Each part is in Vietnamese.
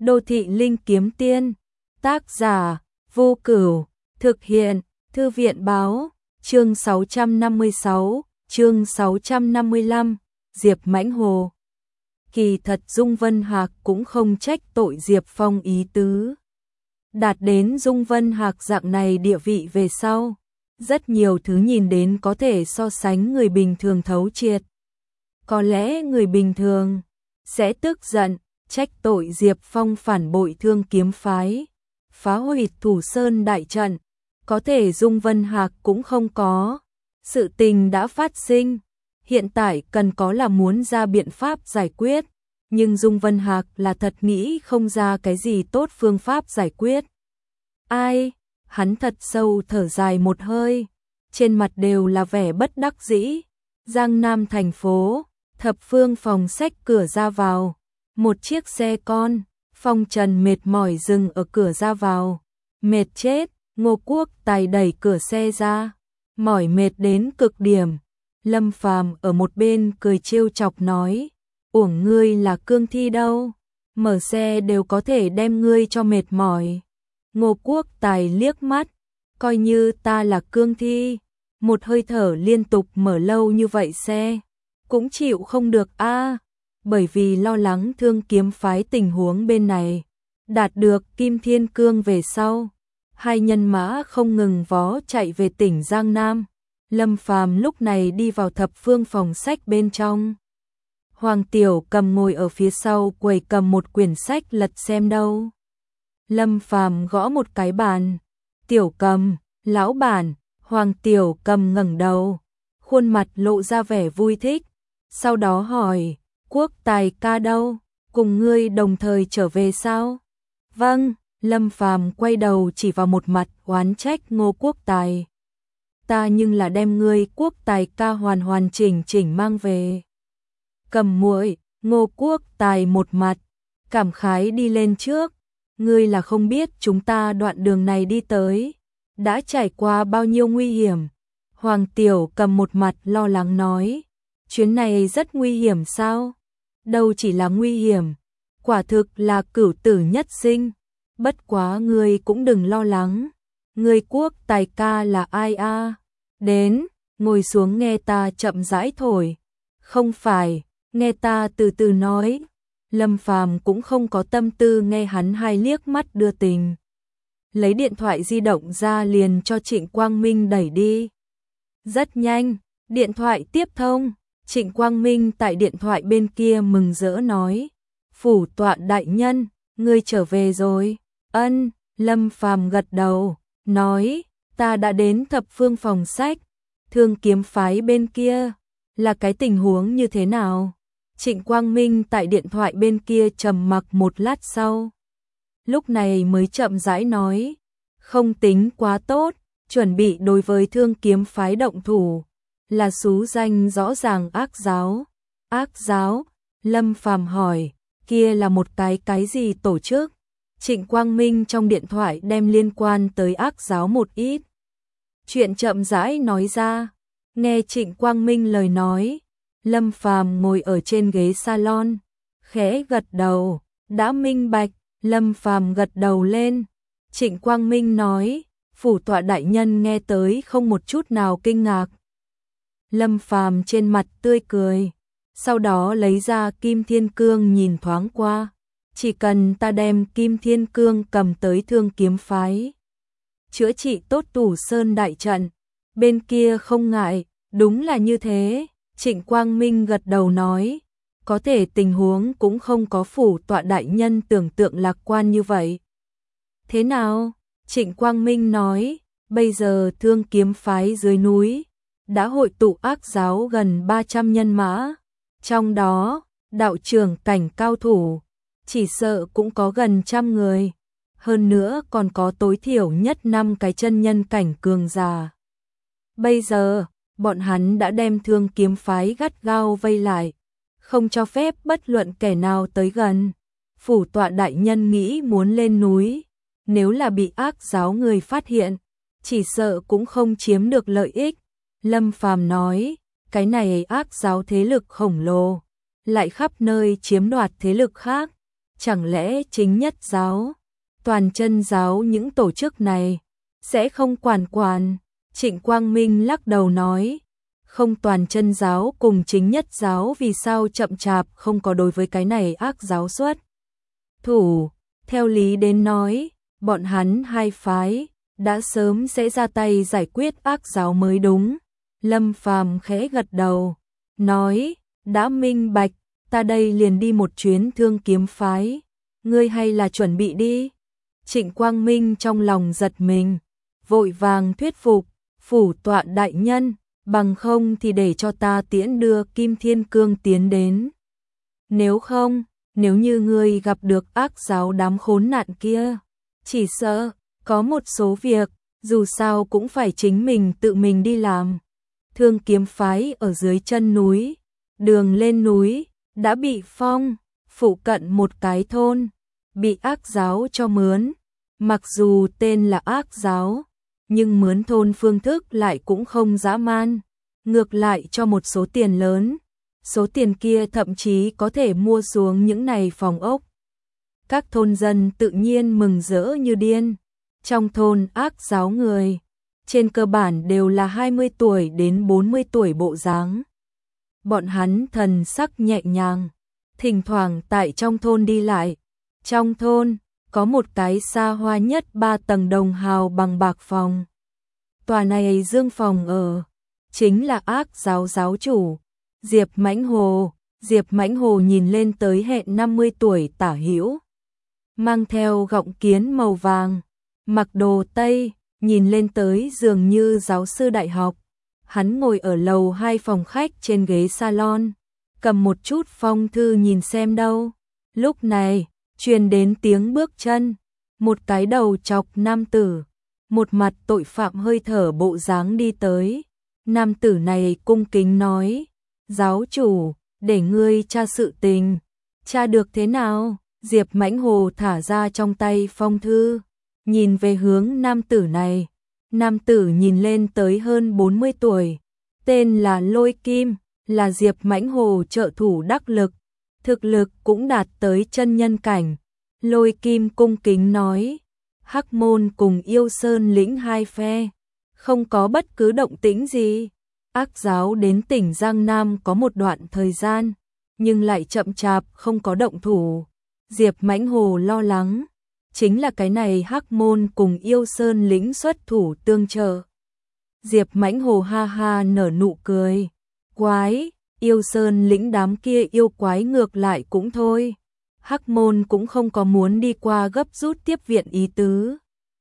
Đô thị linh kiếm tiên, tác giả, Vô Cửu, thực hiện, Thư viện báo, chương 656, chương 655, Diệp Mãnh Hồ. Kỳ thật Dung Vân Hạc cũng không trách tội Diệp Phong ý tứ. Đạt đến Dung Vân Hạc dạng này địa vị về sau, rất nhiều thứ nhìn đến có thể so sánh người bình thường thấu triệt. Có lẽ người bình thường sẽ tức giận, trách tội Diệp Phong phản bội Thương Kiếm phái, phá hủy Thủ Sơn đại trận, có thể Dung Vân Hạc cũng không có. Sự tình đã phát sinh, hiện tại cần có là muốn ra biện pháp giải quyết, nhưng Dung Vân Hạc là thật nghĩ không ra cái gì tốt phương pháp giải quyết. Ai? Hắn thật sâu thở dài một hơi, trên mặt đều là vẻ bất đắc dĩ. Giang Nam thành phố, Thập Phương phòng sách cửa ra vào, một chiếc xe con, Phong Trần mệt mỏi dừng ở cửa ra vào. Mệt chết, Ngô Quốc Tài đẩy cửa xe ra, mỏi mệt đến cực điểm. Lâm Phàm ở một bên cười trêu chọc nói, uổng ngươi là cương thi đâu, mở xe đều có thể đem ngươi cho mệt mỏi. Ngô Quốc Tài liếc mắt, coi như ta là cương thi, một hơi thở liên tục mở lâu như vậy xe, cũng chịu không được a. Bởi vì lo lắng Thương Kiếm phái tình huống bên này, đạt được Kim Thiên Cương về sau, hai nhân mã không ngừng vó chạy về tỉnh Giang Nam. Lâm Phàm lúc này đi vào Thập Phương phòng sách bên trong. Hoàng Tiểu Cầm ngồi ở phía sau quầy cầm một quyển sách lật xem đâu. Lâm Phàm gõ một cái bàn, Tiểu Cầm, lão bản. Hoàng Tiểu Cầm ngẩng đầu, khuôn mặt lộ ra vẻ vui thích, sau đó hỏi, Quốc Tài ca đâu, cùng ngươi đồng thời trở về sao? Vâng. Lâm Phàm quay đầu chỉ vào một mặt oán trách Ngô Quốc Tài. Ta nhưng là đem ngươi Quốc Tài ca hoàn hoàn chỉnh chỉnh mang về. Cầm muội, Ngô Quốc Tài một mặt cảm khái đi lên trước, ngươi là không biết chúng ta đoạn đường này đi tới đã trải qua bao nhiêu nguy hiểm. Hoàng Tiểu Cầm một mặt lo lắng nói, chuyến này rất nguy hiểm sao? Đâu chỉ là nguy hiểm, quả thực là cửu tử nhất sinh. Bất quá ngươi cũng đừng lo lắng, ngươi Quốc Tài ca là ai a? Đến, ngồi xuống nghe ta chậm rãi thổi. Không phải, nghe ta từ từ nói. Lâm Phàm cũng không có tâm tư nghe hắn hai liếc mắt đưa tình. Lấy điện thoại di động ra liền cho Trịnh Quang Minh đẩy đi. Rất nhanh, điện thoại tiếp thông, Trịnh Quang Minh tại điện thoại bên kia mừng rỡ nói, phủ tọa đại nhân, ngươi trở về rồi. Ân. Lâm Phàm gật đầu, nói, ta đã đến Thập Phương phòng sách, Thương Kiếm phái bên kia, là cái tình huống như thế nào? Trịnh Quang Minh tại điện thoại bên kia trầm mặc một lát sau, lúc này mới chậm rãi nói, không tính quá tốt, chuẩn bị đối với Thương Kiếm phái động thủ, là xú danh rõ ràng ác giáo. Ác giáo? Lâm Phàm hỏi, kia là một cái gì tổ chức? Trịnh Quang Minh trong điện thoại đem liên quan tới ác giáo một ít chuyện chậm rãi nói ra. Nghe Trịnh Quang Minh lời nói, Lâm Phàm ngồi ở trên ghế salon, khẽ gật đầu, đã minh bạch. Lâm Phàm gật đầu lên. Trịnh Quang Minh nói, phủ tọa đại nhân nghe tới không một chút nào kinh ngạc. Lâm Phàm trên mặt tươi cười, sau đó lấy ra Kim Thiên Cương nhìn thoáng qua. Chỉ cần ta đem Kim Thiên Cương cầm tới Thương Kiếm phái, chữa trị tốt Thủ Sơn đại trận, bên kia không ngại. Đúng là như thế. Trịnh Quang Minh gật đầu nói, có thể tình huống cũng không có phủ tọa đại nhân tưởng tượng lạc quan như vậy. Thế nào? Trịnh Quang Minh nói, bây giờ Thương Kiếm phái dưới núi đã hội tụ ác giáo gần 300 nhân mã, trong đó đạo trưởng cảnh cao thủ chỉ sợ cũng có gần 100 người, hơn nữa còn có tối thiểu nhất 5 cái chân nhân cảnh cường giả. Bây giờ, bọn hắn đã đem Thương Kiếm phái gắt gao vây lại, không cho phép bất luận kẻ nào tới gần. Phủ tọa đại nhân nghĩ muốn lên núi, nếu là bị ác giáo người phát hiện, chỉ sợ cũng không chiếm được lợi ích. Lâm Phàm nói, cái này ác giáo thế lực khổng lồ, lại khắp nơi chiếm đoạt thế lực khác, chẳng lẽ chính nhất giáo, toàn chân giáo những tổ chức này sẽ không quản? Trịnh Quang Minh lắc đầu nói, không, toàn chân giáo cùng chính nhất giáo vì sao chậm chạp không có đối với cái này ác giáo xuất thủ. Theo lý đến nói, bọn hắn hai phái đã sớm sẽ ra tay giải quyết ác giáo mới đúng. Lâm Phàm khẽ gật đầu, nói, đã minh bạch, ta đây liền đi một chuyến Thương Kiếm phái, ngươi hay là chuẩn bị đi. Trịnh Quang Minh trong lòng giật mình, vội vàng thuyết phục, phủ tọa đại nhân, bằng không thì để cho ta tiễn đưa Kim Thiên Cương tiến đến. Nếu không, nếu như ngươi gặp được ác giáo đám khốn nạn kia, chỉ sợ có một số việc, dù sao cũng phải chính mình tự mình đi làm. Thương Kiếm phái ở dưới chân núi, đường lên núi đã bị phong, phụ cận một cái thôn bị ác giáo cho mướn. Mặc dù tên là ác giáo, nhưng mướn thôn phương thức lại cũng không dã man, ngược lại cho một số tiền lớn. Số tiền kia thậm chí có thể mua xuống những này phòng ốc. Các thôn dân tự nhiên mừng rỡ như điên. Trong thôn ác giáo người, trên cơ bản đều là 20 tuổi đến 40 tuổi bộ dáng. Bọn hắn thần sắc nhẹ nhàng, thỉnh thoảng tại trong thôn đi lại. Trong thôn, có một cái xa hoa nhất 3 tầng đồng hào bằng bạc phòng. Tòa này dương phòng ở, chính là ác giáo giáo chủ, Diệp Mãnh Hồ. Diệp Mãnh Hồ nhìn lên tới hẹn 50 tuổi tả hữu, mang theo gọng kiến màu vàng, mặc đồ Tây, nhìn lên tới dường như giáo sư đại học. Hắn ngồi ở lầu 2 phòng khách trên ghế salon, cầm một chút phong thư nhìn xem đâu. Lúc này, truyền đến tiếng bước chân, một cái đầu chọc nam tử, một mặt tội phạm hơi thở bộ dáng đi tới. Nam tử này cung kính nói, giáo chủ, để ngươi tra sự tình. Tra được thế nào? Diệp Mãnh Hồ thả ra trong tay phong thư, nhìn về hướng nam tử này. Nam tử nhìn lên tới hơn 40 tuổi, tên là Lôi Kim, là Diệp Mãnh Hồ trợ thủ đắc lực, thực lực cũng đạt tới chân nhân cảnh. Lôi Kim cung kính nói, Hắc Môn cùng Yêu Sơn lĩnh hai phe, không có bất cứ động tĩnh gì. Ác giáo đến tỉnh Giang Nam có một đoạn thời gian, nhưng lại chậm chạp không có động thủ. Diệp Mãnh Hồ lo lắng, chính là cái này Hắc Môn cùng Yêu Sơn lĩnh xuất thủ tương trợ. Diệp Mãnh Hồ ha ha nở nụ cười, quái, Yêu Sơn lĩnh đám kia yêu quái ngược lại cũng thôi. Hắc Môn cũng không có muốn đi qua gấp rút tiếp viện ý tứ.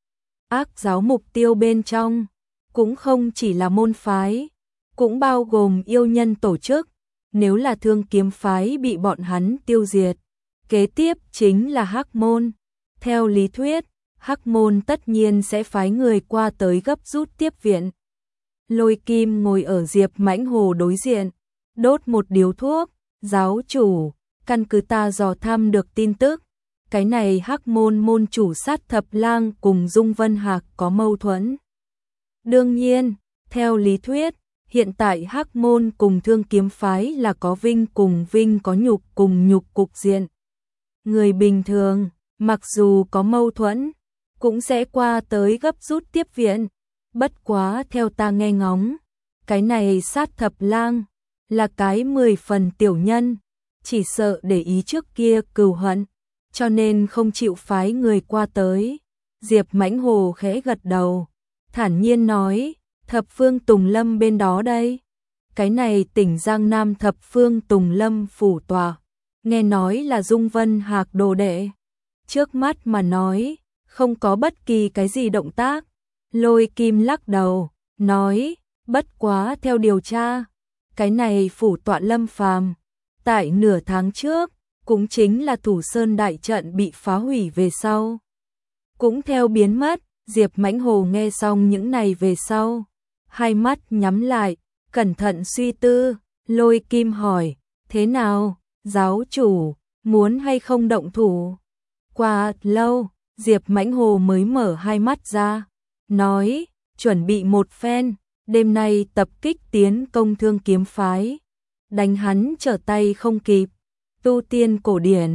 Ác giáo mục tiêu bên trong, cũng không chỉ là môn phái, cũng bao gồm yêu nhân tổ chức. Nếu là Thương Kiếm phái bị bọn hắn tiêu diệt, kế tiếp chính là Hắc Môn. Theo lý thuyết, Hắc Môn tất nhiên sẽ phái người qua tới gấp rút tiếp viện. Lôi Kim ngồi ở Diệp Mãnh Hồ đối diện, đốt một điếu thuốc. Giáo chủ, căn cứ ta dò thăm được tin tức, cái này Hắc Môn môn chủ Sát Thập Lang cùng Dung Vân Hạc có mâu thuẫn. Đương nhiên, theo lý thuyết, hiện tại Hắc Môn cùng Thương Kiếm phái là có vinh cùng vinh, có nhục cùng nhục cục diện. Người bình thường, mặc dù có mâu thuẫn, cũng sẽ qua tới gấp rút tiếp viện. Bất quá theo ta nghe ngóng, cái này Sát Thập Lang là cái 10 phần tiểu nhân, chỉ sợ để ý trước kia cừu hận, cho nên không chịu phái người qua tới. Diệp Mãnh Hồ khẽ gật đầu, thản nhiên nói, Thập Phương Tùng Lâm bên đó đây. Cái này tỉnh Giang Nam Thập Phương Tùng Lâm phủ tòa, nghe nói là Dung Vân Hạc đồ đệ. Trước mắt mà nói, không có bất kỳ cái gì động tác. Lôi Kim lắc đầu, nói, bất quá theo điều tra, cái này phủ tọa Lâm Phàm tại nửa tháng trước, cũng chính là Thủ Sơn đại trận bị phá hủy về sau, cũng theo biến mất. Diệp Mãnh Hồ nghe xong những này về sau, hai mắt nhắm lại, cẩn thận suy tư. Lôi Kim hỏi, thế nào, giáo chủ, muốn hay không động thủ? Qua lâu, Diệp Mãnh Hồ mới mở hai mắt ra, nói, chuẩn bị một phen, đêm nay tập kích tiến công Thương Kiếm phái, đánh hắn trở tay không kịp. Tu tiên cổ điển,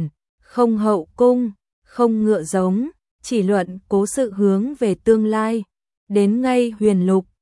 không hậu cung, không ngựa giống, chỉ luận cố sự hướng về tương lai. Đến ngay Huyền Lục,